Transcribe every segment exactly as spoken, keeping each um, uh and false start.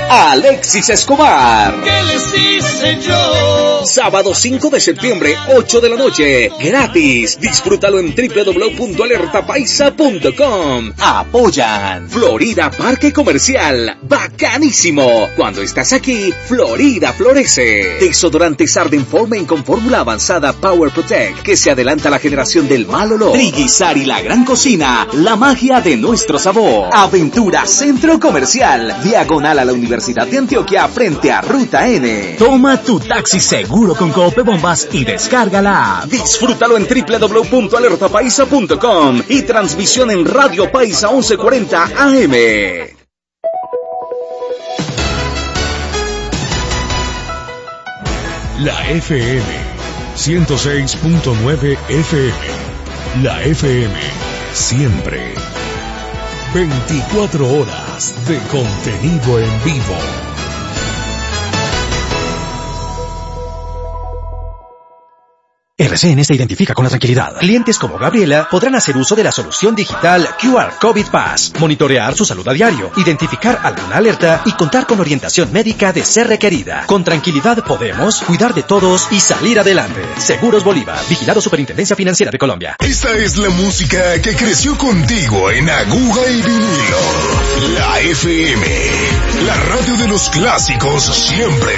Alexis Escobar. ¿Qué les hice yo? Sábado cinco de septiembre, ocho de la noche, gratis. Disfrútalo en doble u doble u doble u punto alerta paisa punto com. Apoyan Florida Parque Comercial. Bacanísimo. Cuando estás aquí, Florida florece. Desodorantes Arden Formen con fórmula avanzada Power Protect, que se adelanta a la generación del mal olor. Triguizar y la gran cocina, la magia de nuestro sabor. Aventura Centro Comercial, diagonal a la Universidad de Antioquia, frente a Ruta N. Toma tu taxi seguro con Cope Bombas y descarga la app. Disfrútalo en doble u doble u doble u punto alerta paisa punto com y transmisión en Radio Paisa once cuarenta A M. La F M ciento seis punto nueve F M. La F M siempre. veinticuatro horas de contenido en vivo. R C N se identifica con la tranquilidad. Clientes como Gabriela podrán hacer uso de la solución digital Q R COVID Pass, monitorear su salud a diario, identificar alguna alerta y contar con orientación médica de ser requerida. Con tranquilidad podemos cuidar de todos y salir adelante. Seguros Bolívar, vigilado Superintendencia Financiera de Colombia. Esta es la música que creció contigo en aguja y vinilo. La F M, la radio de los clásicos siempre.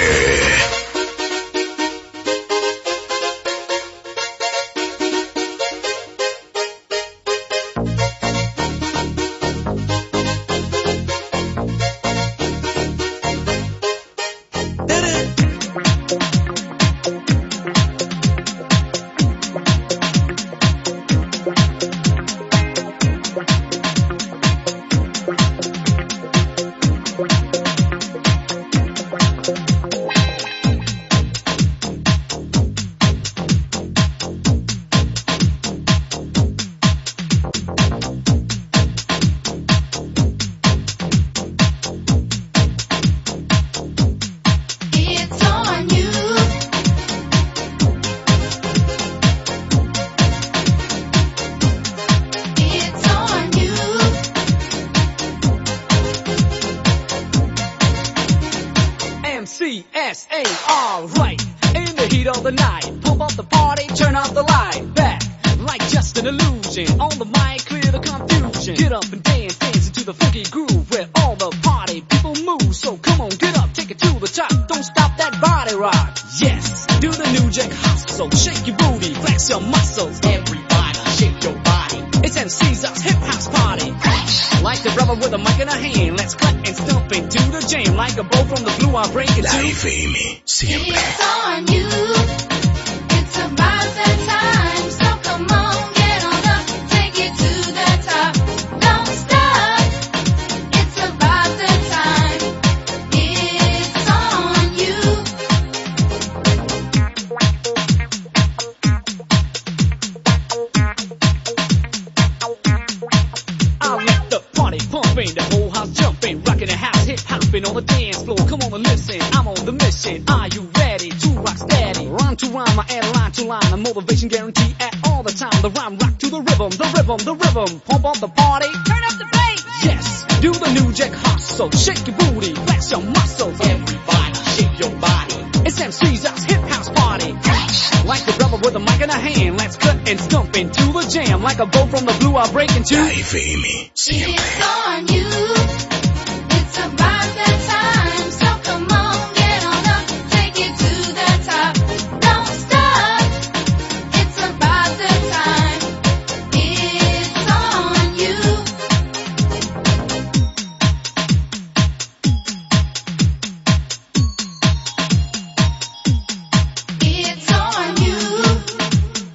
Like a bolt from the blue, I'll break into. La F M siempre. It's on you. It's about that time. So come on, get on up, take it to the top. Don't stop. It's about the time. It's on you. It's on you.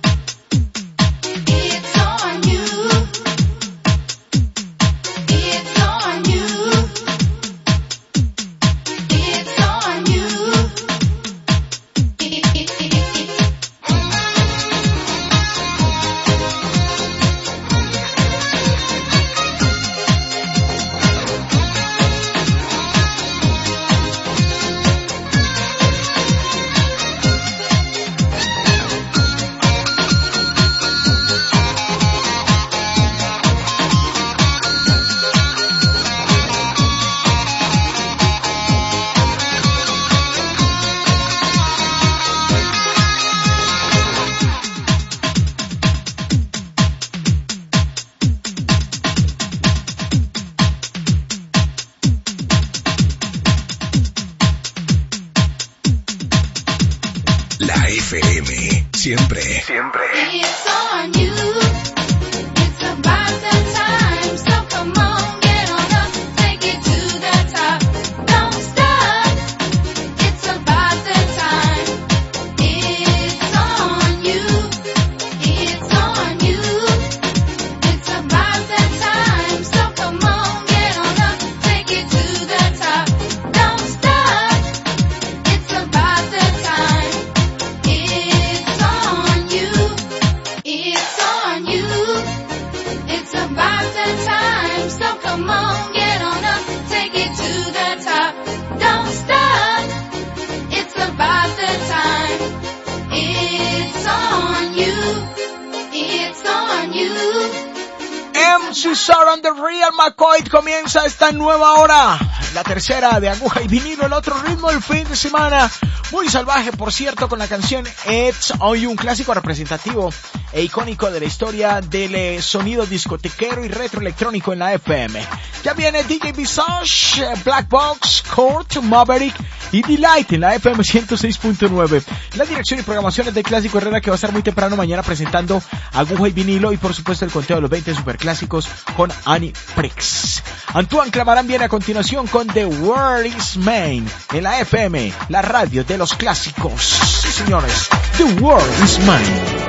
It's F M, siempre, siempre. It's on you. It's about that time. So come on, get on up, take it to the top. Don't stop. It's about that time. It's on you. It's on you. It's about that time. So come on, get on up, take it to the top. Don't stop. It's about that time. It's on you. It's on you. It's about that time. So come on, get on up, take it to the top. Don't stop. It's about that time. It's on you. It's on you. M C Sara and the Real McCoy comienza esta nueva hora, la tercera de Aguja y Vinilo, el otro ritmo del fin de semana, muy salvaje por cierto, con la canción It's On You, un clásico representativo e icónico de la historia del eh, sonido discotequero y retroelectrónico en la F M. Ya viene D J Visage, Black Box, Court, Maverick y Delight en la F M ciento seis punto nueve. La dirección y programaciones de Clásico Herrera, que va a estar muy temprano mañana presentando Aguja y Vinilo, y por supuesto el conteo de los veinte superclásicos con Annie Prix. Antoine Clamarán viene a continuación con The World Is Mine en la F M, la radio de los clásicos. Sí, señores, The World Is Mine.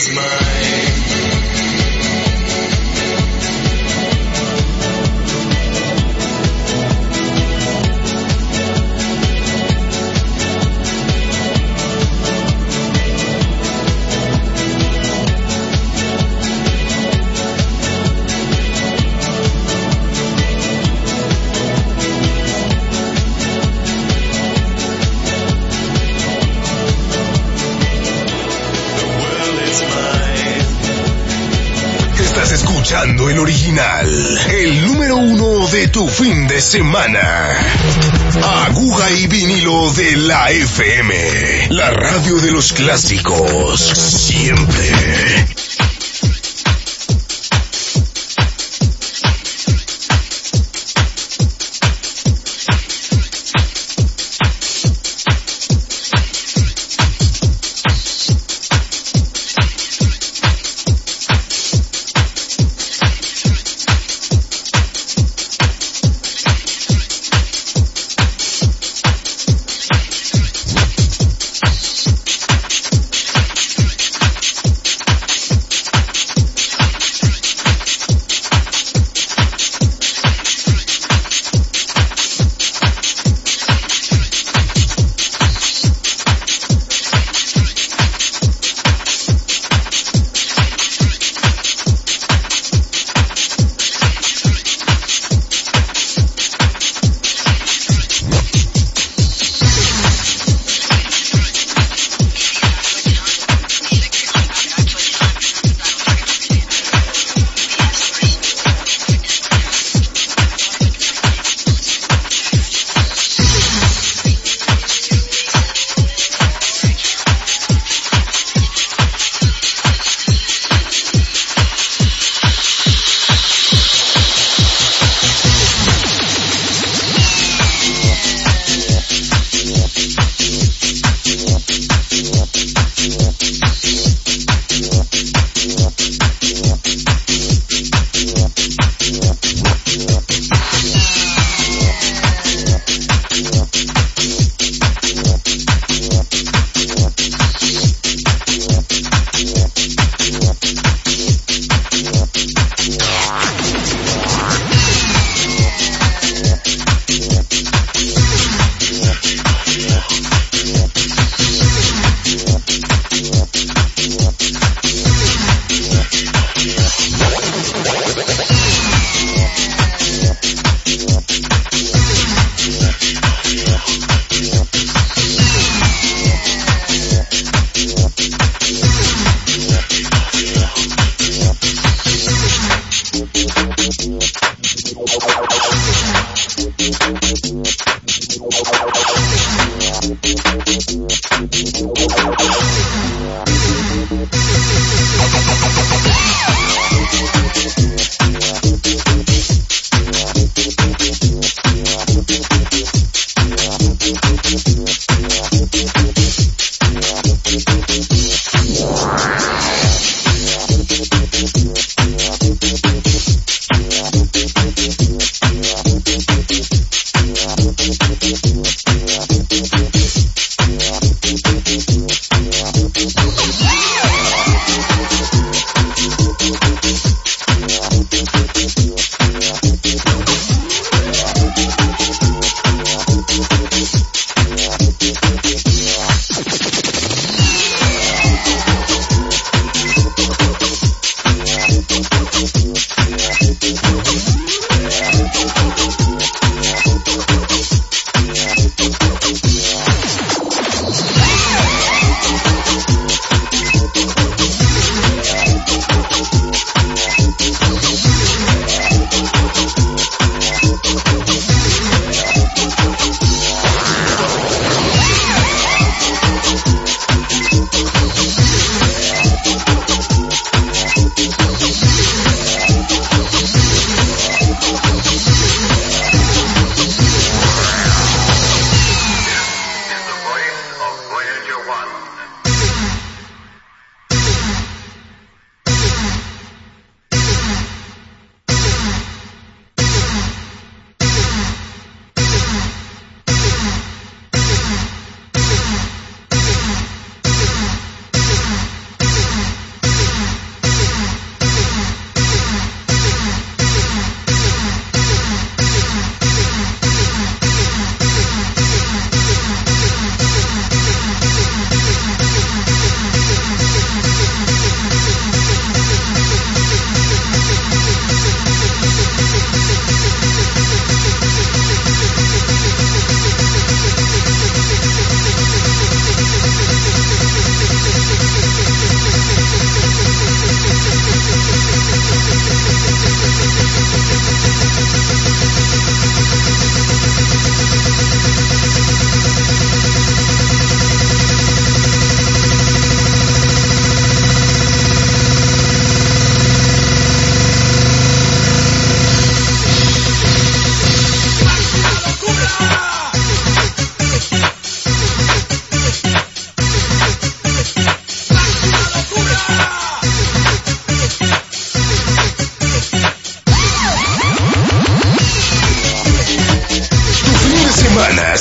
is mine. Escuchando el original, el número uno de tu fin de semana. Aguja y vinilo de la F M, la radio de los clásicos, siempre.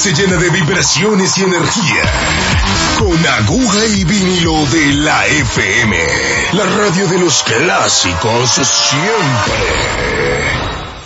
se llena de vibraciones y energía. Con Aguja y Vinilo de la F M. La radio de los clásicos siempre.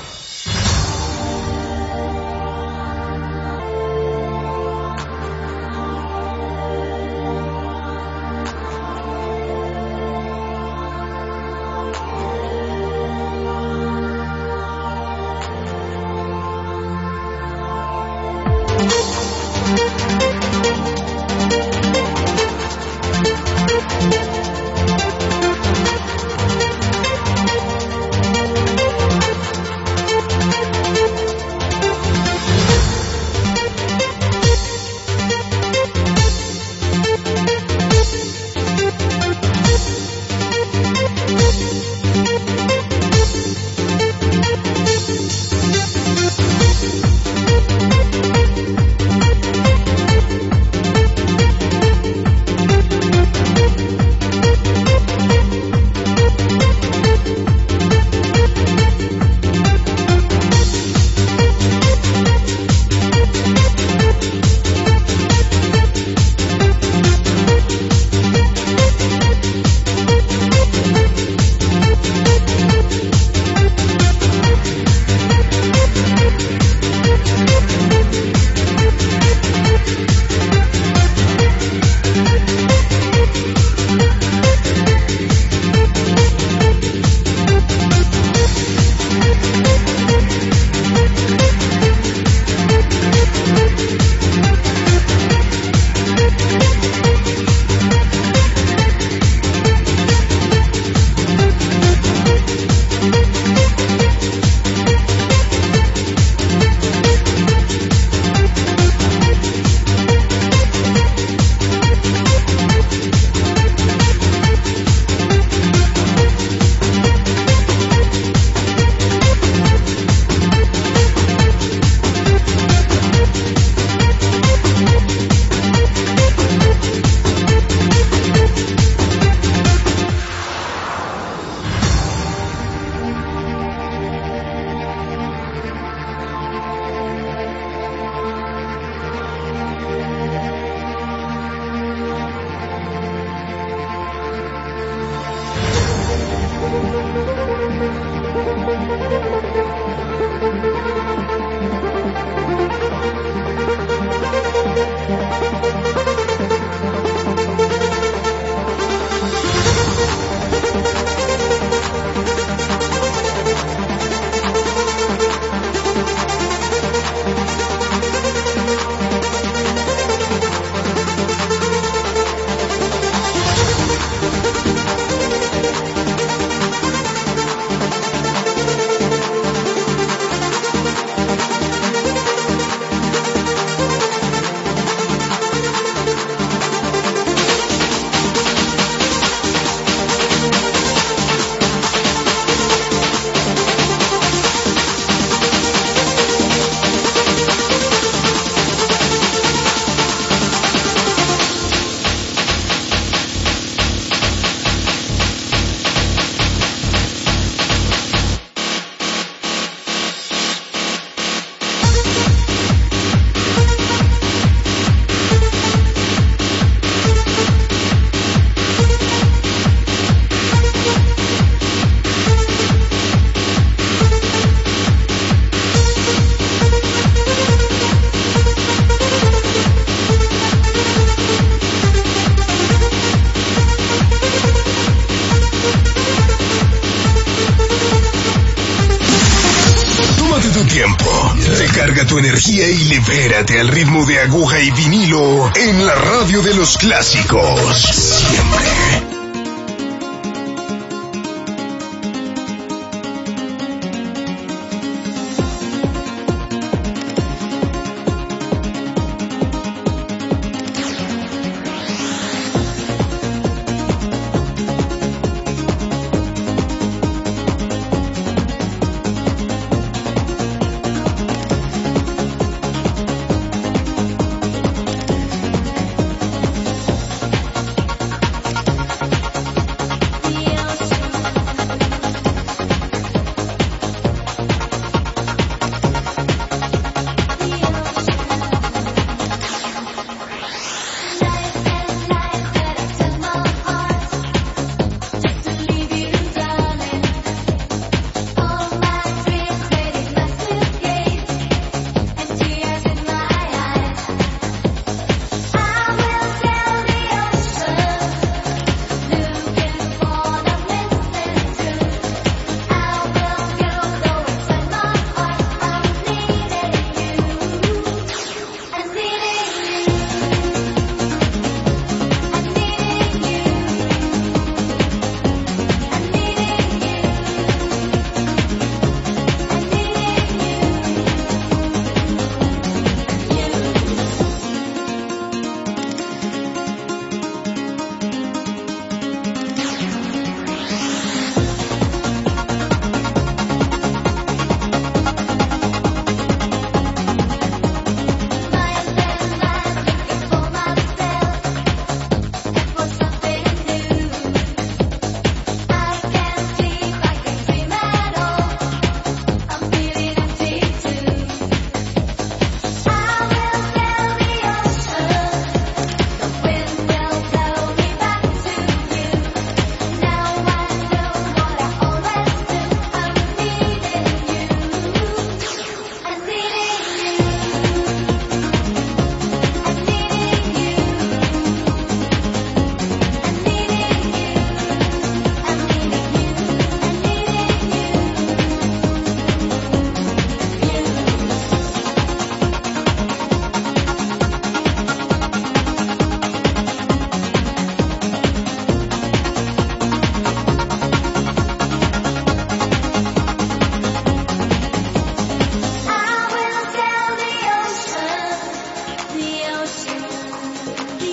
Recarga tu energía y libérate al ritmo de Aguja y Vinilo en la radio de los clásicos. Siempre.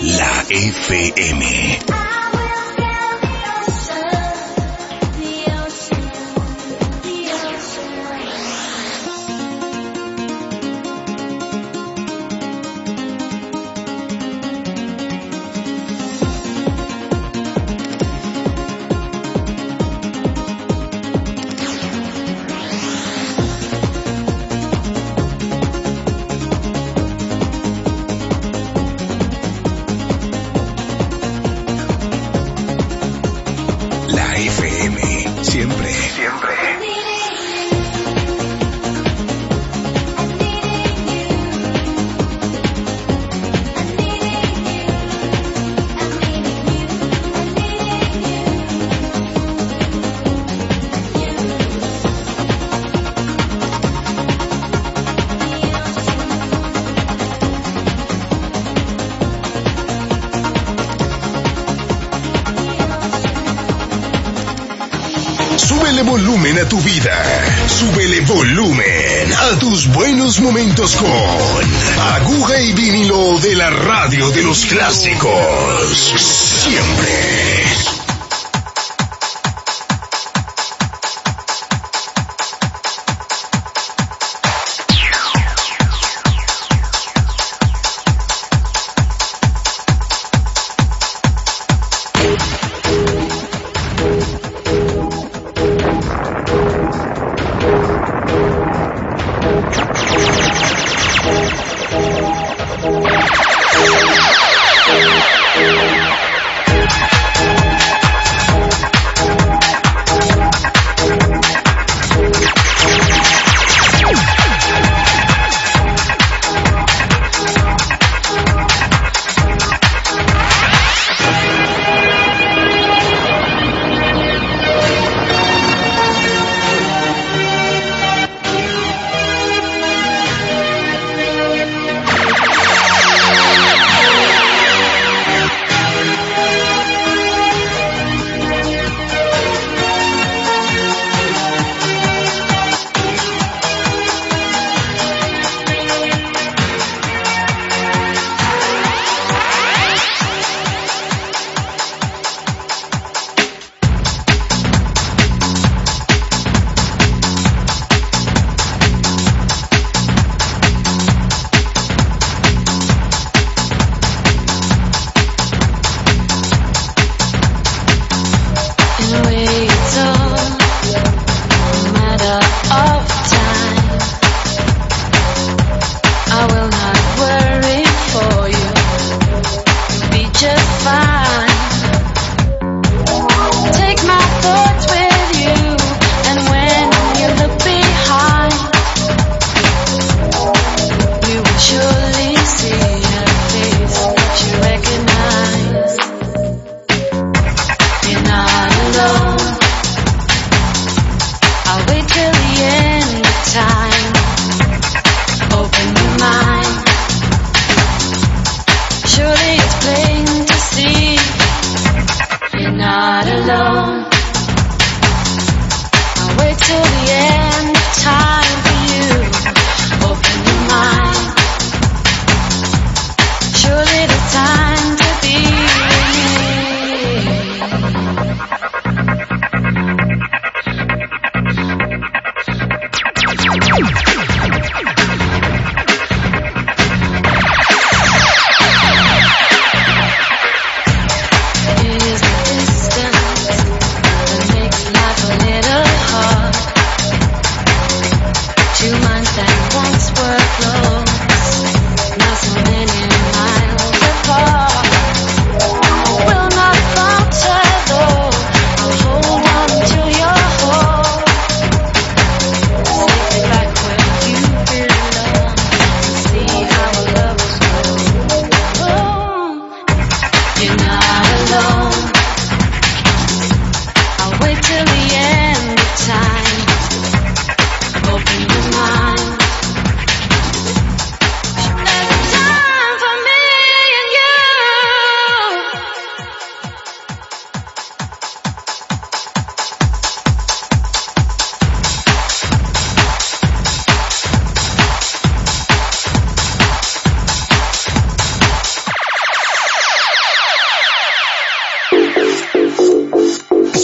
La F M. Súbele volumen a tu vida. Súbele volumen a tus buenos momentos con Aguja y Vinilo de la radio de los clásicos. Siempre.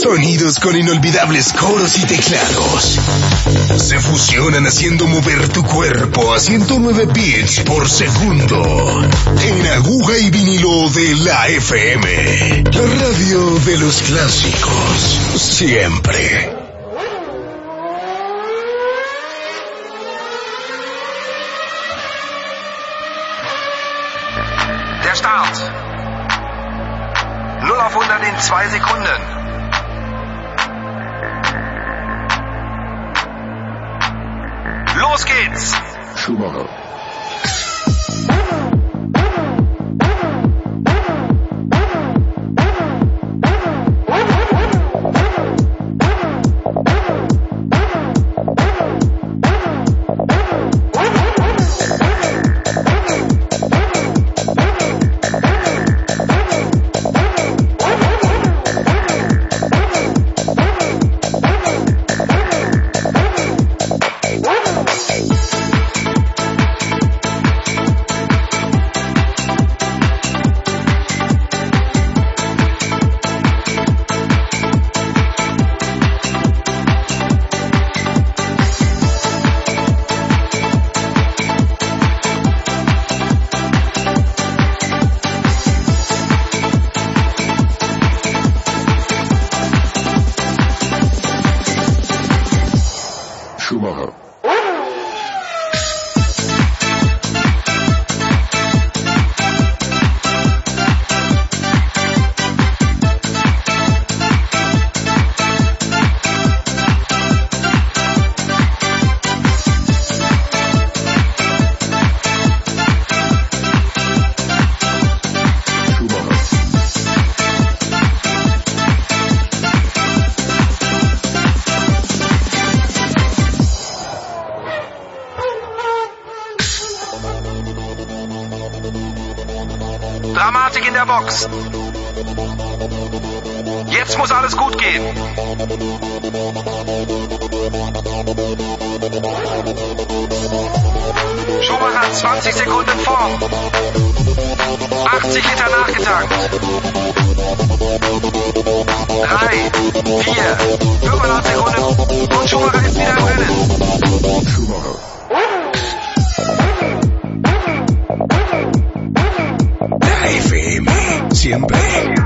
Sonidos con inolvidables coros y teclados se fusionan haciendo mover tu cuerpo a ciento nueve beats por segundo. En aguja y vinilo de la F M, la radio de los clásicos, siempre. Der Start. null auf hundert in zwei Sekunden. Los geht's. Schumacher. Dramatik in der Box. Jetzt muss alles gut gehen. Schumacher hat zwanzig Sekunden Form. achtzig Liter nachgetankt. drei, vier, fünfundachtzig Sekunden und Schumacher ist wieder im Rennen. Schumacher. La F M, siempre.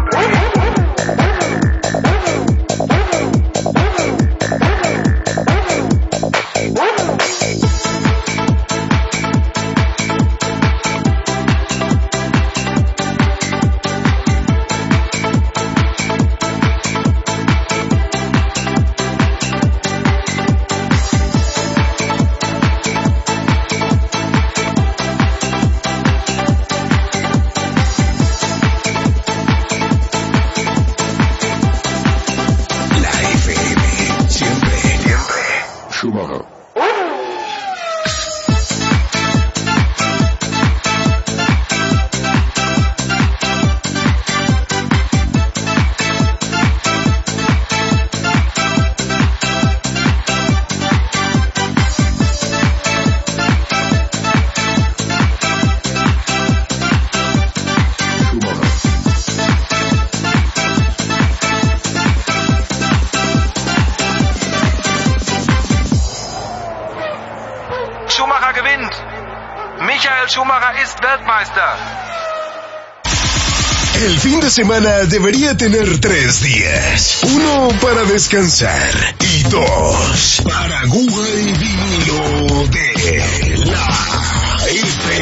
El fin de semana debería tener tres días. Uno para descansar y dos para aguja y vinilo de la F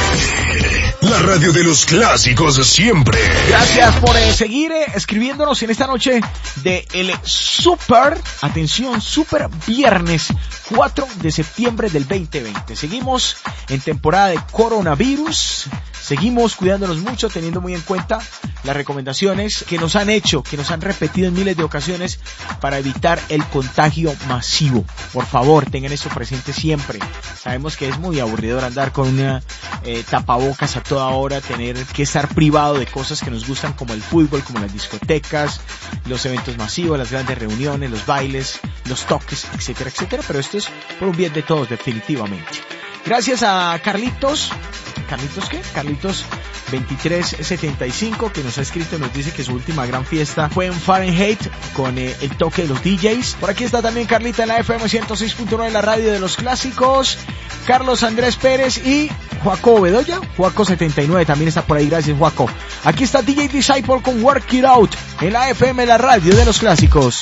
M. La radio de los clásicos siempre. Gracias por eh, seguir eh, escribiéndonos en esta noche de el Super, atención, Super Viernes cuatro de septiembre del veinte veinte. Seguimos en temporada de coronavirus. Seguimos cuidándonos mucho, teniendo muy en cuenta las recomendaciones que nos han hecho, que nos han repetido en miles de ocasiones para evitar el contagio masivo. Por favor, tengan esto presente siempre. Sabemos que es muy aburridor andar con una eh, tapabocas a toda hora, tener que estar privado de cosas que nos gustan como el fútbol, como las discotecas, los eventos masivos, las grandes reuniones, los bailes, los toques, etcétera, etcétera. Pero esto es por un bien de todos, definitivamente. Gracias a Carlitos. ¿Carlitos qué? Carlitos veintitrés setenta y cinco, que nos ha escrito y nos dice que su última gran fiesta fue en Fahrenheit con eh, el toque de los D Js. Por aquí está también Carlita en la F M ciento seis punto nueve, la radio de los clásicos. Carlos Andrés Pérez y Joaco Bedoya, Joaco setenta y nueve también está por ahí, gracias Joaco. Aquí está D J Disciple con Work It Out en la F M, la radio de los clásicos.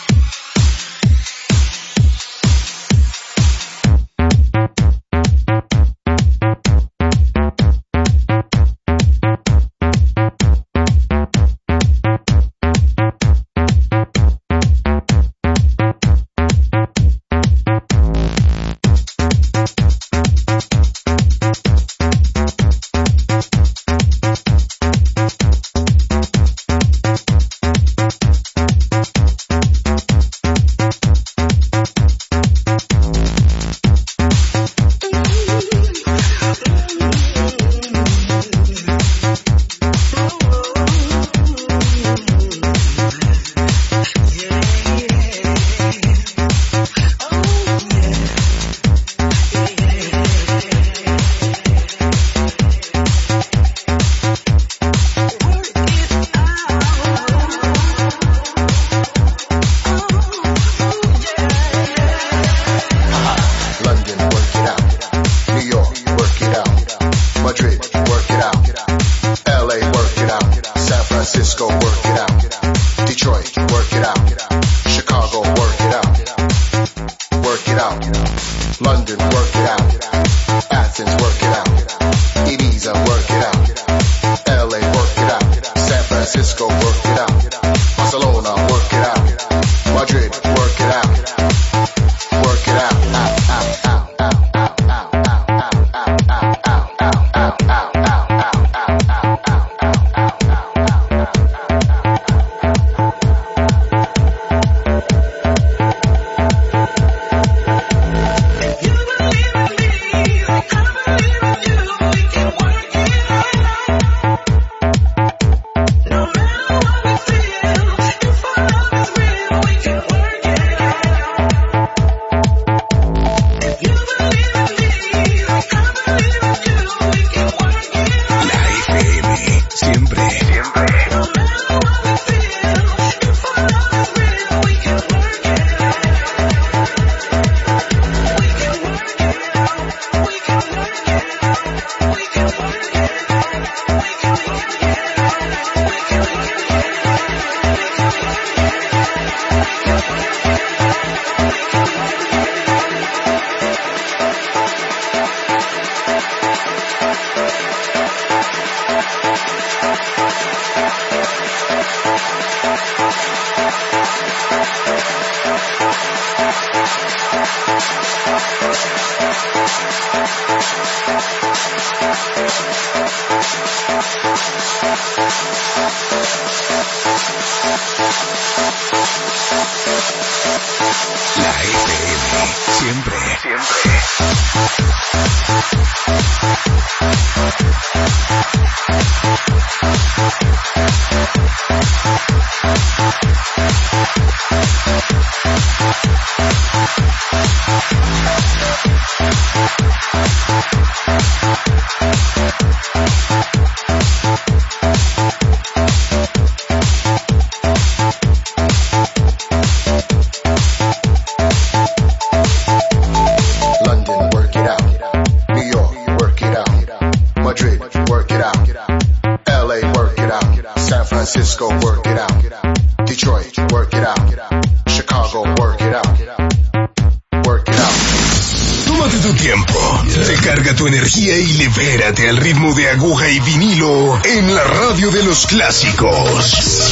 Al ritmo de aguja y vinilo en la radio de los clásicos.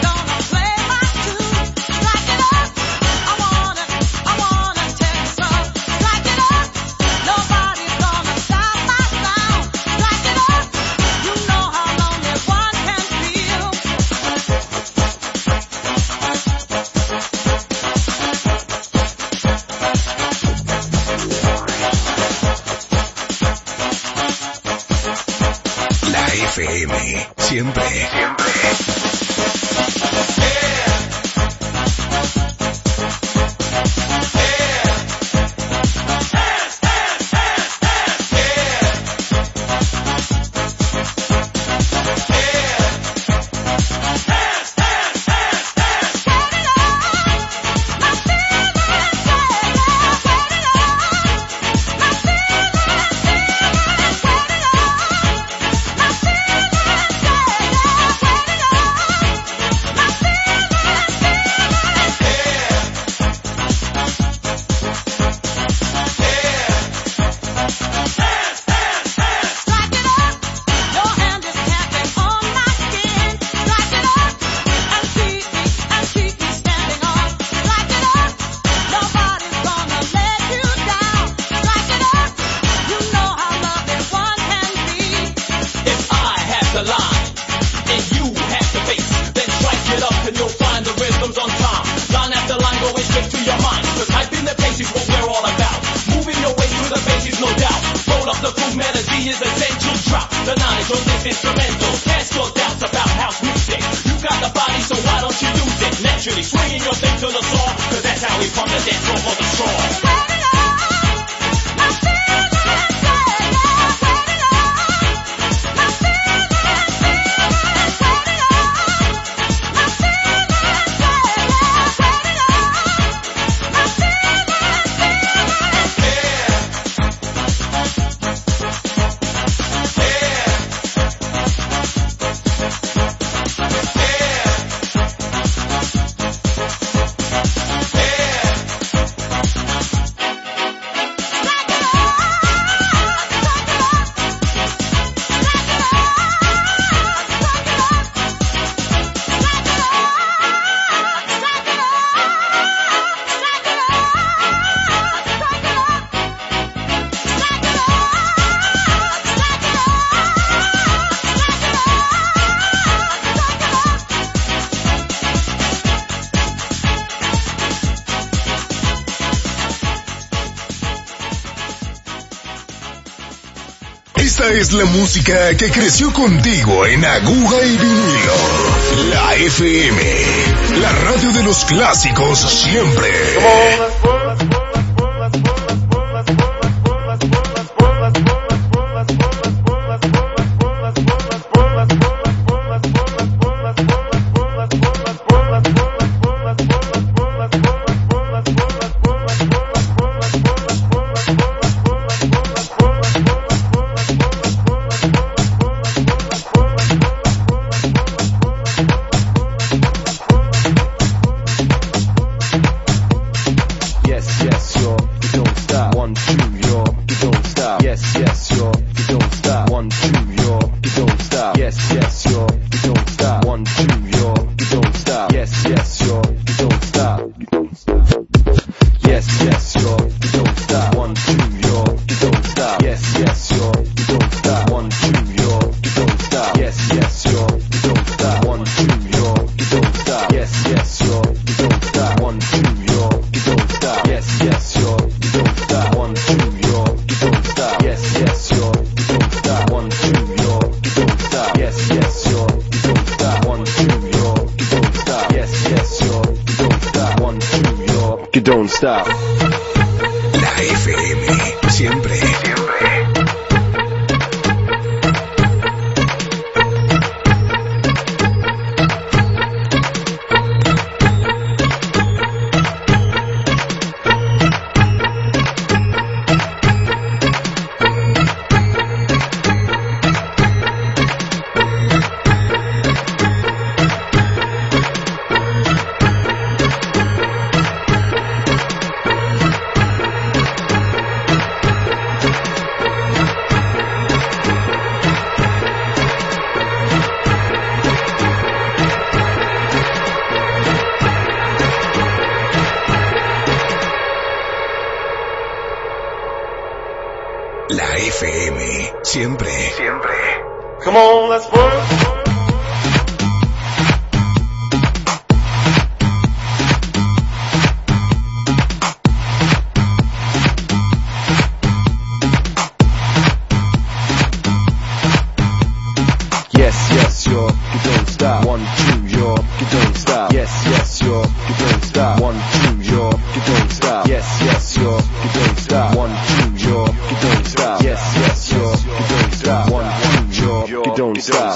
Like it up, I wanna, I wanna take some. siempre. Siempre. Esta es la música que creció contigo en aguja y vinilo. La F M, la radio de los clásicos siempre. Don't stop. La F M, siempre, siempre. La F M, siempre, siempre. Come on, let's work. Yes, yes, you're York, you don't stop. One, two, York, you don't stop. Yes, yes, York, you don't stop. One, two, York, you don't stop.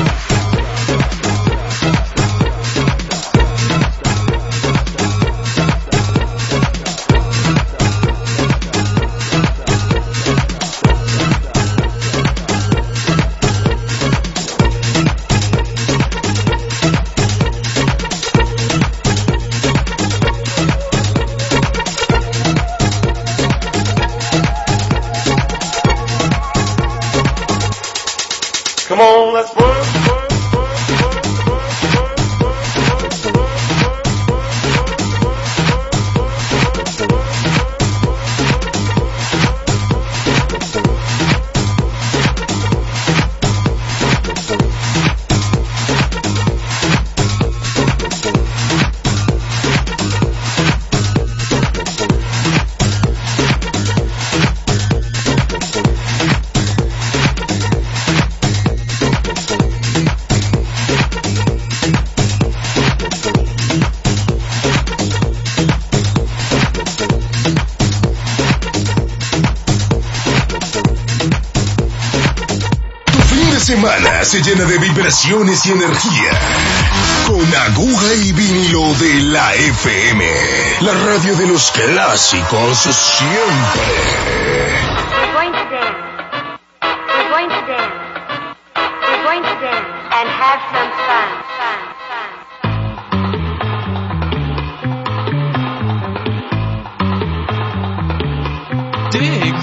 Come on, let's work, work. Semana se llena de vibraciones y energía con Aguja y Vinilo de la F M, la radio de los clásicos siempre. We're going to dance. We're going to dance. We're going to dance and have some fun. Fun, fun. Dig.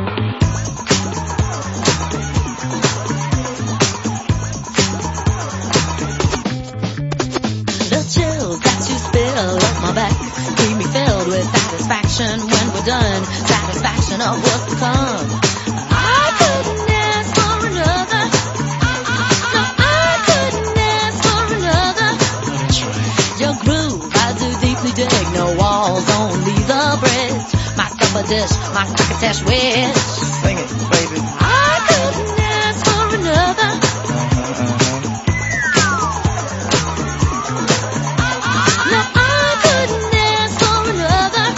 Satisfaction when we're done, satisfaction of what's to come. I couldn't ask for another. No, I couldn't ask for another. That's right. Your groove, I do deeply dig. No walls, only the bridge. My supper dish, my crocketesh wish. Sing it, baby. I couldn't ask for another. No, I couldn't ask for another.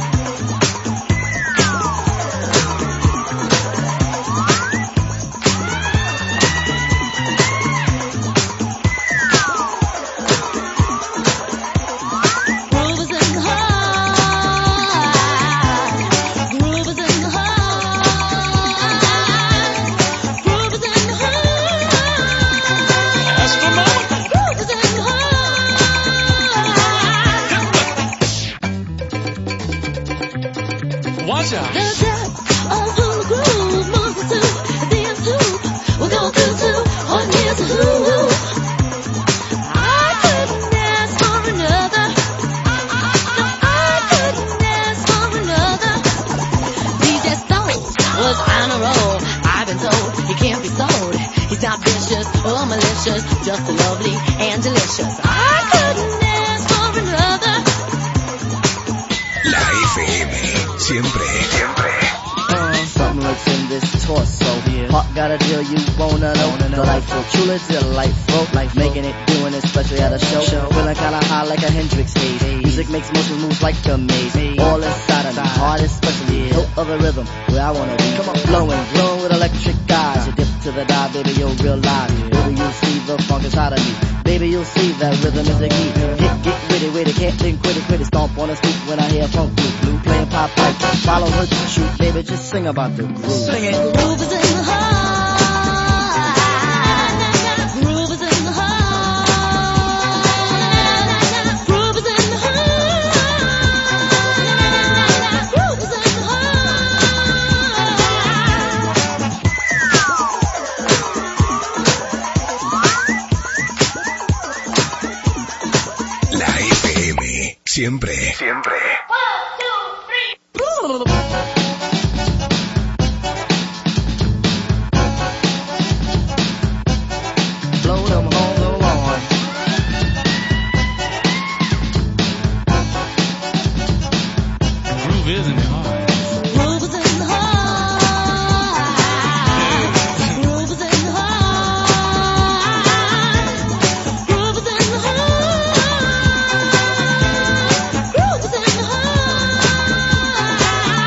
Watch out. The depth of the groove moves us to the end too. We'll go through to on years of who. I couldn't ask for another. No, I couldn't ask for another. D J Stone was on a roll. I've been told he can't be sold. He's not vicious or malicious, just lovely and delicious. I couldn't ask for another. La F M, siempre, siempre. Uh, something lurks in this torso. Yeah. Heart got a deal you wanna know. Wanna know. Delightful, truly delightful. Life making it, doing it, especially at a show. show. Feeling kinda high like a Hendrix haze. Hey. Music makes motion moves like a maze. Hey. All inside of me, heart especially. Hilt of the rhythm, where I wanna be. Come on, flowing, glowing with electric eyes. You dip to the dive, baby, you'll realize. Yeah. Baby, you'll see the funk inside of me. Baby, you'll see that rhythm is the key. Get, get witty, witty, can't think, quit it, quit it. Stomp on the street when I hear funk blue, blue playing pop pipe. Follow her to shoot, baby, just sing about the groove. Sing it. The groove is in the heart. The groove is in the heart. The groove is in the heart. The groove is in the La F M, siempre, siempre. Blow them horns along. The groove is in the heart. The groove is in the heart. The groove is in the heart. The groove is in the heart. The groove is in the heart.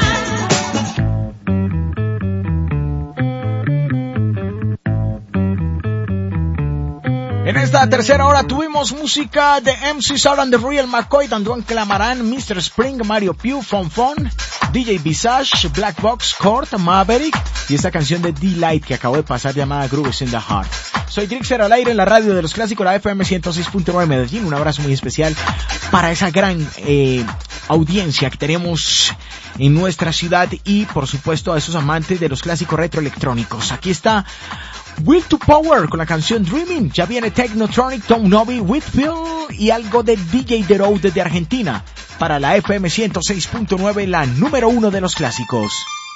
la tercera hora tuvimos música de M C Sar and the Real McCoy, Antoine Clamaran, mister Spring, Mario Pugh, Fon Fon, D J Visage, Black Box, Court, Maverick y esta canción de D-Light que acabó de pasar llamada Grooves in the Heart. Soy Drixer al aire en la radio de los clásicos, la F M ciento seis punto nueve Medellín. Un abrazo muy especial para esa gran eh, audiencia que tenemos en nuestra ciudad y por supuesto a esos amantes de los clásicos retroelectrónicos. Aquí está Will to Power con la canción Dreaming. Ya viene Technotronic, Tom Novi, Whitfield y algo de D J The Road desde Argentina para la F M ciento seis punto nueve, la número uno de los clásicos.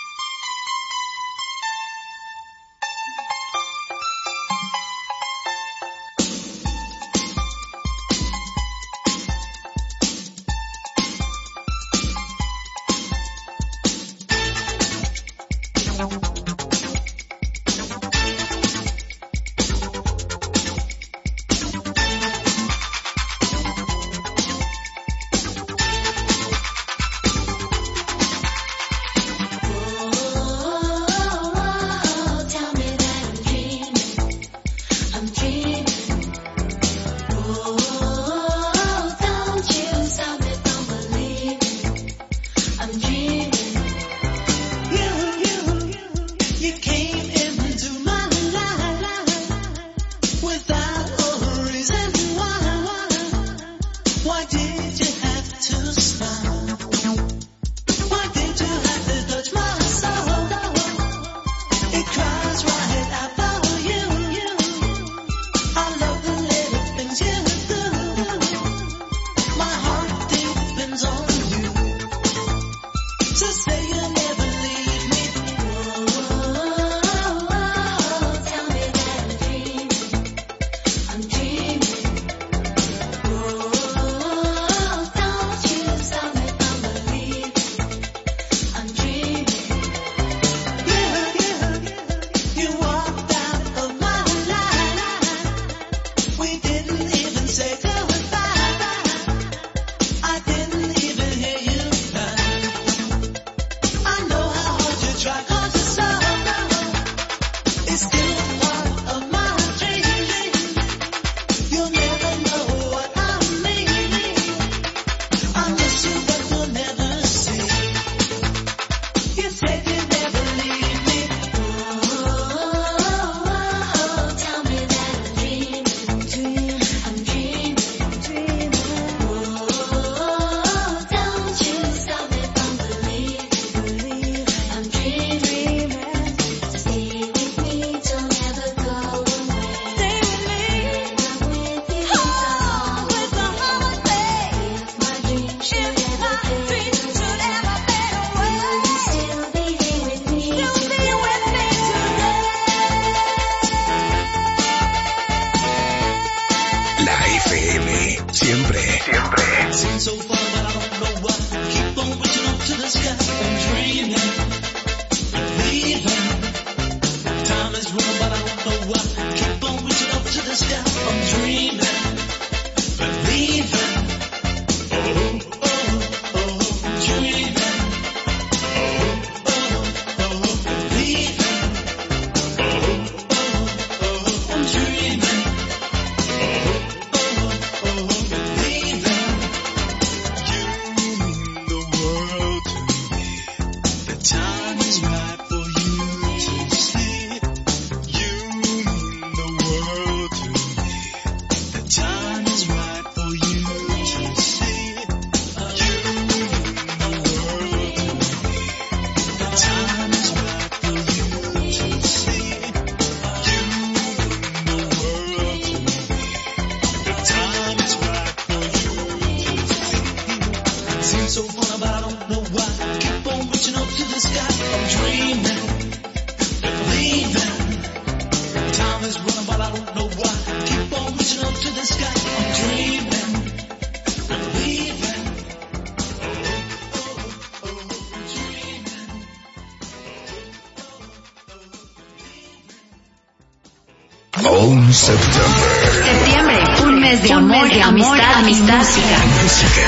Septiembre, un mes de amor, de amistad, amistad, música.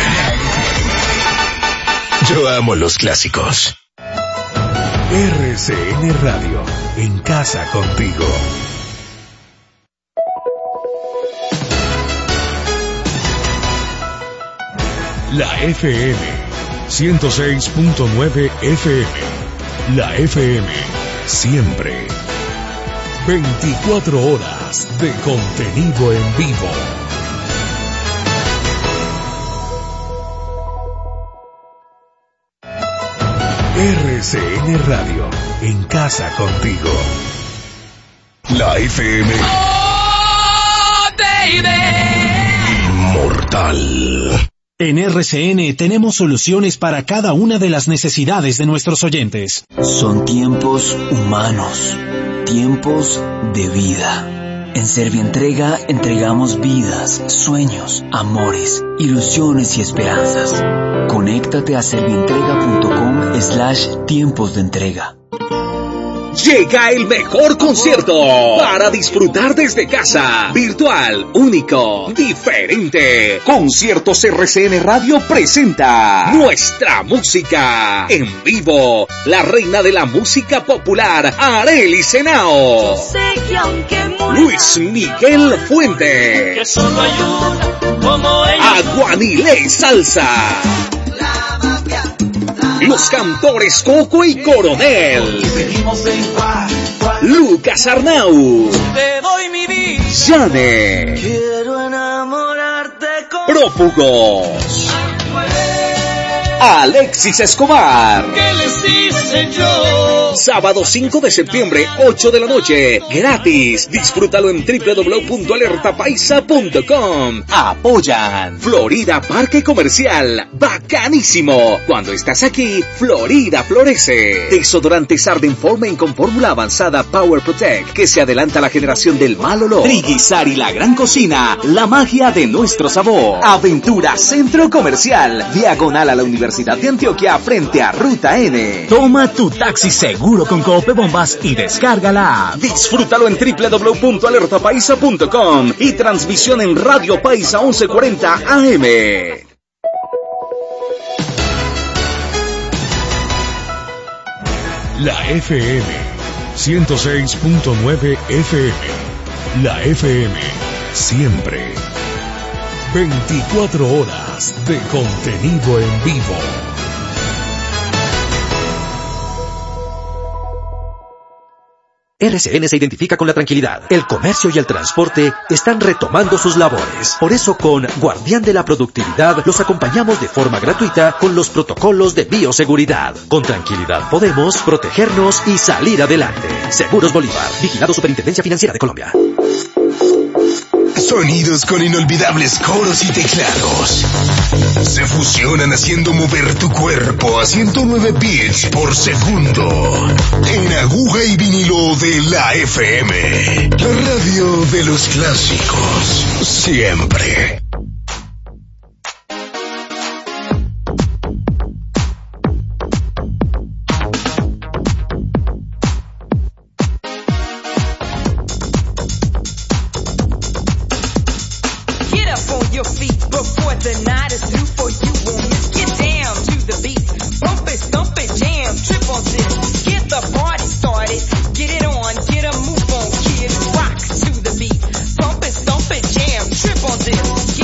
Yo amo los clásicos. R C N Radio, en casa contigo. La F M ciento seis punto nueve F M. La F M siempre. veinticuatro horas de contenido en vivo. R C N Radio, en casa contigo. La F M. Oh, baby. Inmortal. En R C N tenemos soluciones para cada una de las necesidades de nuestros oyentes. Son tiempos humanos, tiempos de vida. En Servientrega entregamos vidas, sueños, amores, ilusiones y esperanzas. Conéctate a servientrega.com slash tiempos de entrega. Llega el mejor concierto para disfrutar desde casa. Virtual, único, diferente. Conciertos R C N Radio presenta nuestra música en vivo. La reina de la música popular, Arely Senao. Luis Miguel Fuente. Que solo hay una como ella. Aguanilé Salsa. Los cantores Coco y Coronel. Lucas Arnau. Te doy mi vida. Yane. Quiero enamorarte con Prófugos. Alexis Escobar. ¿Qué les hice yo? Sábado cinco de septiembre, ocho de la noche. Gratis. Disfrútalo en doble u doble u doble u punto alerta paisa punto com. Apoyan Florida Parque Comercial. Bacanísimo. Cuando estás aquí, Florida florece. Desodorante Sarden Formen con fórmula avanzada Power Protect, que se adelanta a la generación del mal olor. Triguizar y la gran cocina. La magia de nuestro sabor. Aventura Centro Comercial. Diagonal a la Universidad de Antioquia frente a Ruta N. Toma tu taxi seguro con Cope Bombas y descarga la app. Disfrútalo en doble u doble u doble u punto alerta paisa punto com y transmisión en Radio Paisa once cuarenta A M. La F M ciento seis punto nueve F M. La F M siempre. veinticuatro horas de contenido en vivo. R C N se identifica con la tranquilidad. El comercio y el transporte están retomando sus labores. Por eso, con Guardián de la Productividad, los acompañamos de forma gratuita con los protocolos de bioseguridad. Con tranquilidad podemos protegernos y salir adelante. Seguros Bolívar, vigilado Superintendencia Financiera de Colombia. Sonidos con inolvidables coros y teclados se fusionan haciendo mover tu cuerpo a ciento nueve beats por segundo. En aguja y vinilo de la F M, la radio de los clásicos, siempre. Your feet before the night is through for you. Won't miss. Get down to the beat. Bump it, stomp it, jam, trip on this. Get the party started. Get it on, get a move on, kid. Rock to the beat. Bump it, stomp it, jam, trip on this.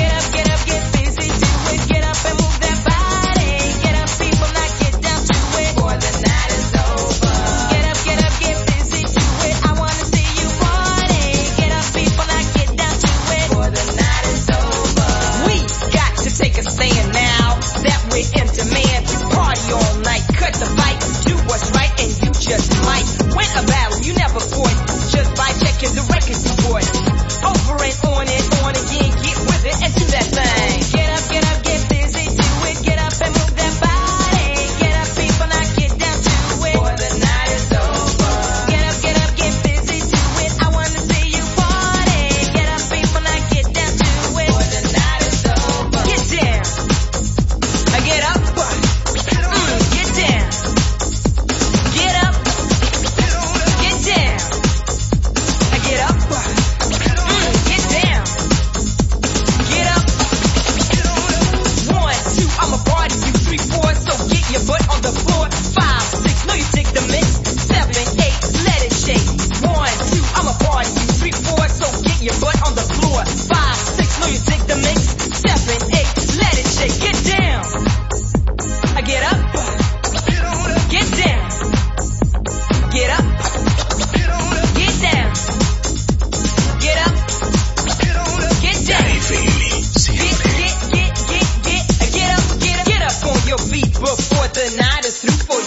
before the night is through. For